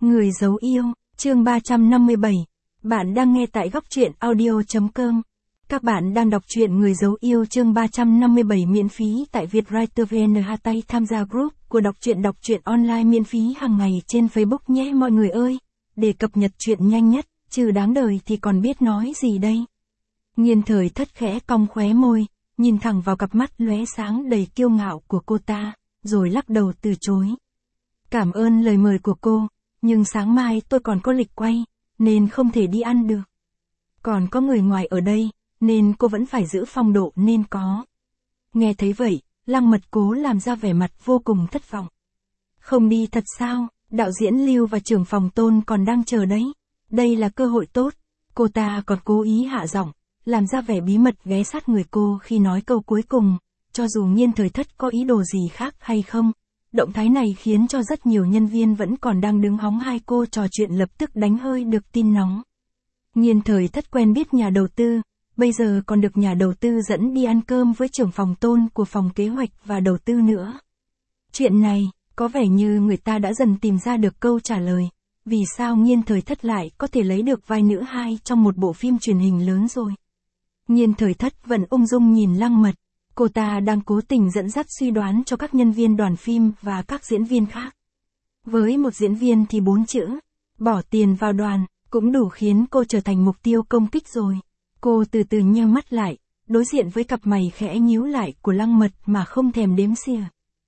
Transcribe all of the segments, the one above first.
Người giấu yêu, chương 357. Bạn đang nghe tại góc truyện audio.com. Các bạn đang đọc truyện Người giấu yêu chương 357 miễn phí tại Vietwriter VN. Tay tham gia group của đọc truyện online miễn phí hàng ngày trên Facebook nhé mọi người ơi. Để cập nhật truyện nhanh nhất, trừ đáng đời thì còn biết nói gì đây. Nhiên Thời Thất khẽ cong khóe môi, nhìn thẳng vào cặp mắt lóe sáng đầy kiêu ngạo của cô ta, rồi lắc đầu từ chối. Cảm ơn lời mời của cô, nhưng sáng mai tôi còn có lịch quay, nên không thể đi ăn được. Còn có người ngoài ở đây, nên cô vẫn phải giữ phong độ nên có. Nghe thấy vậy, Lăng Mật cố làm ra vẻ mặt vô cùng thất vọng. Không đi thật sao, đạo diễn Lưu và trưởng phòng Tôn còn đang chờ đấy. Đây là cơ hội tốt. Cô ta còn cố ý hạ giọng, làm ra vẻ bí mật ghé sát người cô khi nói câu cuối cùng, cho dù Nhiên Thời Thất có ý đồ gì khác hay không. Động thái này khiến cho rất nhiều nhân viên vẫn còn đang đứng hóng hai cô trò chuyện lập tức đánh hơi được tin nóng. Nhiên Thời Thất quen biết nhà đầu tư, bây giờ còn được nhà đầu tư dẫn đi ăn cơm với trưởng phòng Tôn của phòng kế hoạch và đầu tư nữa. Chuyện này, có vẻ như người ta đã dần tìm ra được câu trả lời, vì sao Nhiên Thời Thất lại có thể lấy được vai nữ hai trong một bộ phim truyền hình lớn rồi. Nhiên Thời Thất vẫn ung dung nhìn Lăng Mật. Cô ta đang cố tình dẫn dắt suy đoán cho các nhân viên đoàn phim và các diễn viên khác. Với một diễn viên thì 4 chữ, bỏ tiền vào đoàn, cũng đủ khiến cô trở thành mục tiêu công kích rồi. Cô từ từ nheo mắt lại, đối diện với cặp mày khẽ nhíu lại của Lăng Mật mà không thèm đếm xỉa.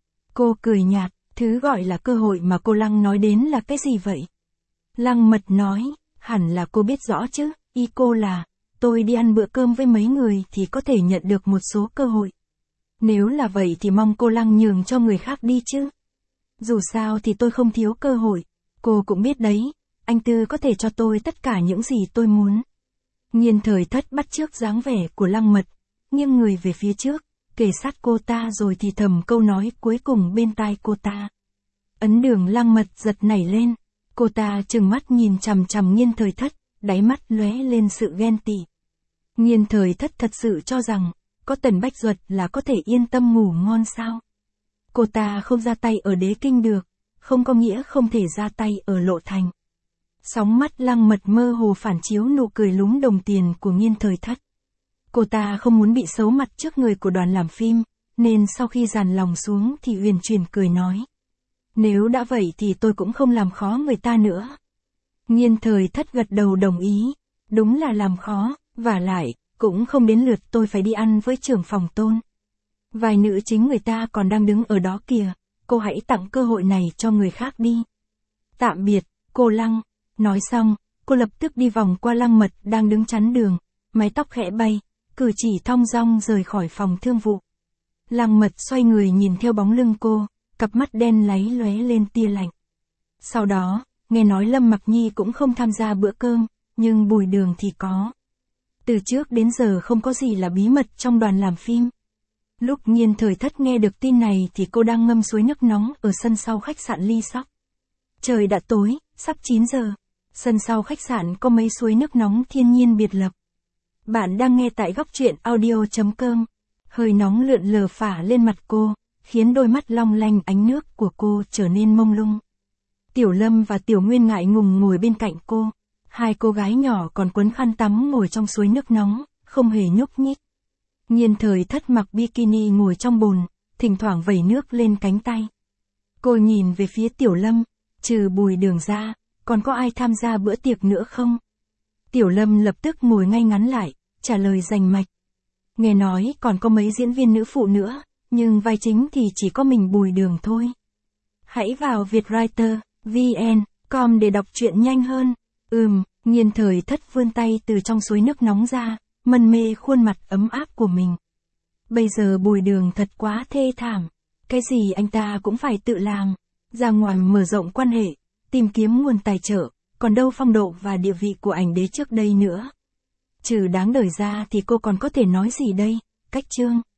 Cô cười nhạt, thứ gọi là cơ hội mà cô Lăng nói đến là cái gì vậy? Lăng Mật nói, hẳn là cô biết rõ chứ, ý cô là, tôi đi ăn bữa cơm với mấy người thì có thể nhận được một số cơ hội. Nếu là vậy thì mong cô Lăng nhường cho người khác đi chứ. Dù sao thì tôi không thiếu cơ hội, cô cũng biết đấy, anh Tư có thể cho tôi tất cả những gì tôi muốn. Nhiên Thời Thất bắt chước dáng vẻ của Lăng Mật, nghiêng người về phía trước, kề sát cô ta rồi thì thầm câu nói cuối cùng bên tai cô ta. Ấn Đường Lăng Mật giật nảy lên, cô ta trừng mắt nhìn chằm chằm Nhiên Thời Thất, đáy mắt lóe lên sự ghen tị. Nhiên Thời Thất thật sự cho rằng, có Tần Bách Duật là có thể yên tâm ngủ ngon sao? Cô ta không ra tay ở Đế Kinh được, không có nghĩa không thể ra tay ở Lộ Thành. Sóng mắt Lăng Mật mơ hồ phản chiếu nụ cười lúng đồng tiền của Nhiên Thời Thất. Cô ta không muốn bị xấu mặt trước người của đoàn làm phim, nên sau khi dàn lòng xuống thì uyển chuyển cười nói. Nếu đã vậy thì tôi cũng không làm khó người ta nữa. Nhiên Thời Thất gật đầu đồng ý, đúng là làm khó, vả lại, cũng không đến lượt tôi phải đi ăn với trưởng phòng Tôn. Vài nữ chính người ta còn đang đứng ở đó kìa, cô hãy tặng cơ hội này cho người khác đi. Tạm biệt, cô Lăng. Nói xong, cô lập tức đi vòng qua Lăng Mật đang đứng chắn đường, mái tóc khẽ bay, cử chỉ thong dong rời khỏi phòng thương vụ. Lăng Mật xoay người nhìn theo bóng lưng cô, cặp mắt đen láy lóe lên tia lạnh. Sau đó, nghe nói Lâm Mặc Nhi cũng không tham gia bữa cơm, nhưng Bùi Đường thì có. Từ trước đến giờ không có gì là bí mật trong đoàn làm phim. Lúc Nhiên Thời Thất nghe được tin này thì cô đang ngâm suối nước nóng ở sân sau khách sạn Ly Sóc. Trời đã tối, sắp 9 giờ. Sân sau khách sạn có mấy suối nước nóng thiên nhiên biệt lập. Bạn đang nghe tại góc truyện audio.com. Hơi nóng lượn lờ phả lên mặt cô, khiến đôi mắt long lanh ánh nước của cô trở nên mông lung. Tiểu Lâm và Tiểu Nguyên ngại ngùng ngồi bên cạnh cô. Hai cô gái nhỏ còn quấn khăn tắm ngồi trong suối nước nóng, không hề nhúc nhích. Nhiên Thời Thất mặc bikini ngồi trong bồn, thỉnh thoảng vẩy nước lên cánh tay. Cô nhìn về phía Tiểu Lâm, trừ Bùi Đường ra, còn có ai tham gia bữa tiệc nữa không? Tiểu Lâm lập tức ngồi ngay ngắn lại, trả lời rành mạch. Nghe nói còn có mấy diễn viên nữ phụ nữa, nhưng vai chính thì chỉ có mình Bùi Đường thôi. Hãy vào Vietwriter, VN.com để đọc truyện nhanh hơn. Nhiên Thời Thất vươn tay từ trong suối nước nóng ra, mân mê khuôn mặt ấm áp của mình. Bây giờ Bùi Đường thật quá thê thảm. Cái gì anh ta cũng phải tự làm. Ra ngoài mở rộng quan hệ, tìm kiếm nguồn tài trợ, còn đâu phong độ và địa vị của ảnh đế trước đây nữa. Trừ đáng đời ra thì cô còn có thể nói gì đây? Cách chương.